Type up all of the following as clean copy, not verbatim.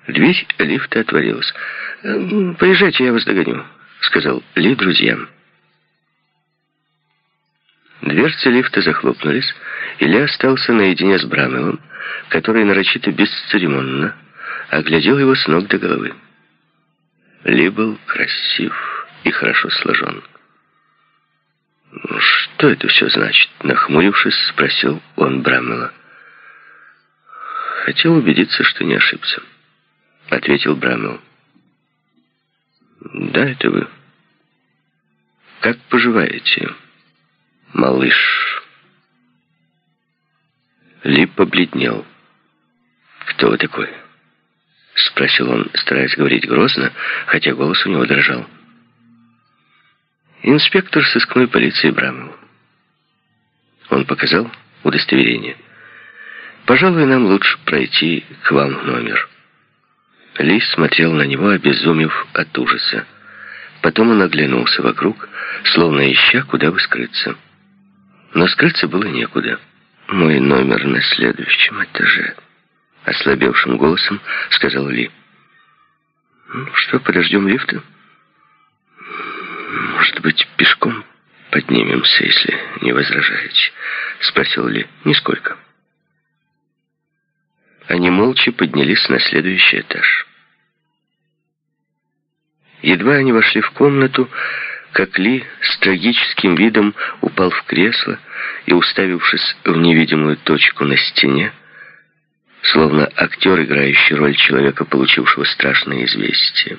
Дверь лифта отворилась. «Поезжайте, я вас догоню», — сказал Ли друзьям. Дверцы лифта захлопнулись, и Ли остался наедине с Брамелом, который нарочито бесцеремонно оглядел его с ног до головы. Ли был красив и хорошо сложен. «Что это все значит?» — нахмурившись, спросил он Брамела. «Хотел убедиться, что не ошибся», — ответил Брамел. «Да, это вы. Как поживаете, малыш?» Ли побледнел. «Кто вы такой?» — спросил он, стараясь говорить грозно, хотя голос у него дрожал. «Инспектор сыскной полиции Брамел». Он показал удостоверение. «Пожалуй, нам лучше пройти к вам в номер». Ли смотрел на него, обезумев от ужаса. Потом он оглянулся вокруг, словно ища, куда бы скрыться. Но скрыться было некуда. «Мой номер на следующем этаже», — ослабевшим голосом сказал Ли. «Ну что, подождем лифта? Может быть, пешком поднимемся, если не возражаете?» — спросил Ли. «Нисколько». Они молча поднялись на следующий этаж. Едва они вошли в комнату, как Ли с трагическим видом упал в кресло и, уставившись в невидимую точку на стене, словно актер, играющий роль человека, получившего страшное известие.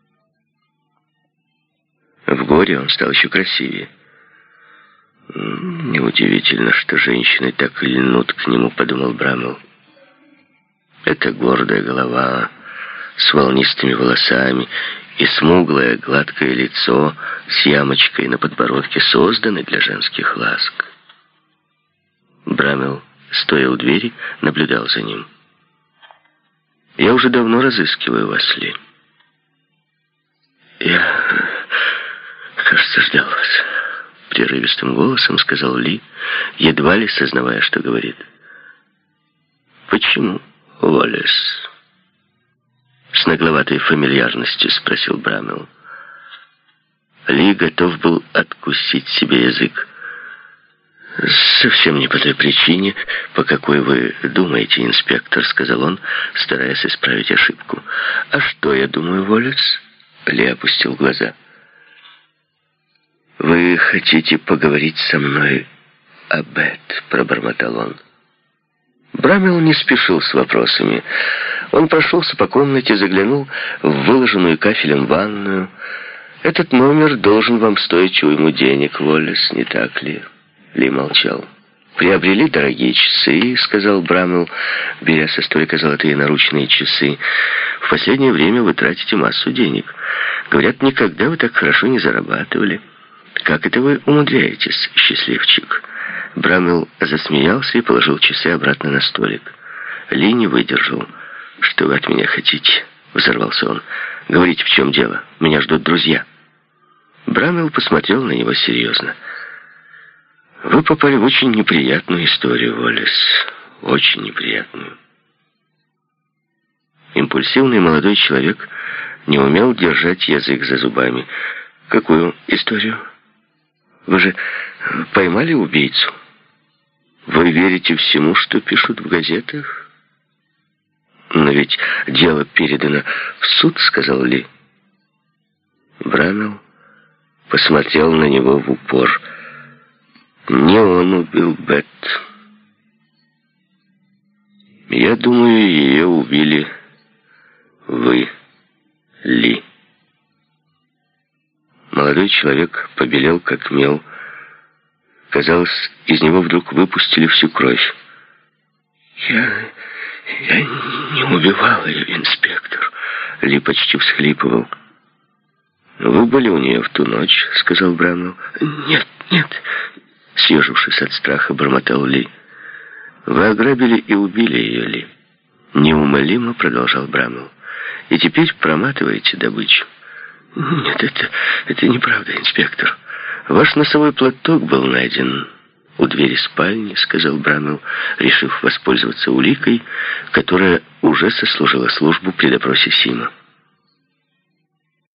В горе он стал еще красивее. «Неудивительно, что женщины так и льнут к нему», — подумал Брамел. «Это гордая голова с волнистыми волосами и смуглое гладкое лицо с ямочкой на подбородке созданы для женских ласк». Брамел, стоя у двери, наблюдал за ним. «Я уже давно разыскиваю вас, Ли. Я, кажется, ждал вас», — прерывистым голосом сказал Ли, едва ли сознавая, что говорит. «Почему, Уоллес?» С нагловатой фамильярностью спросил Брамел. Ли готов был откусить себе язык. «Совсем не по той причине, по какой вы думаете, инспектор», — сказал он, стараясь исправить ошибку. «А что я думаю, Уоллес?» Ли опустил глаза. «Вы хотите поговорить со мной об этом?» — пробормотал он. Брамел не спешил с вопросами. Он прошелся по комнате, заглянул в выложенную кафелем ванную. «Этот номер должен вам стоить уйму денег, Уоллес, не так ли?» Ли молчал. «Приобрели дорогие часы», — сказал Брамел, беря со столика золотые наручные часы. «В последнее время вы тратите массу денег. Говорят, никогда вы так хорошо не зарабатывали. Как это вы умудряетесь, счастливчик?» Брамел засмеялся и положил часы обратно на столик. Ли не выдержал. «Что вы от меня хотите?» — взорвался он. «Говорите, в чем дело? Меня ждут друзья». Брамел посмотрел на него серьезно. «Вы попали в очень неприятную историю, Уоллес. Очень неприятную». Импульсивный молодой человек не умел держать язык за зубами. «Какую историю? Вы же поймали убийцу? Вы верите всему, что пишут в газетах?» «Но ведь дело передано в суд», — сказал Ли. Брамел посмотрел на него в упор. «Не он убил Бет. Я думаю, ее убили вы, Ли». Молодой человек побелел, как мел. Казалось, из него вдруг выпустили всю кровь. Я не убивал ее, инспектор», — Ли почти всхлипывал. «Вы были у нее в ту ночь», — сказал Брамел. «Нет», — съежившись от страха, бормотал Ли. «Вы ограбили и убили ее, Ли», — неумолимо продолжал Брамел. «И теперь проматываете добычу». «Нет, это неправда, инспектор. Ваш носовой платок был найден у двери спальни», — сказал Браммел, решив воспользоваться уликой, которая уже сослужила службу при допросе Сима.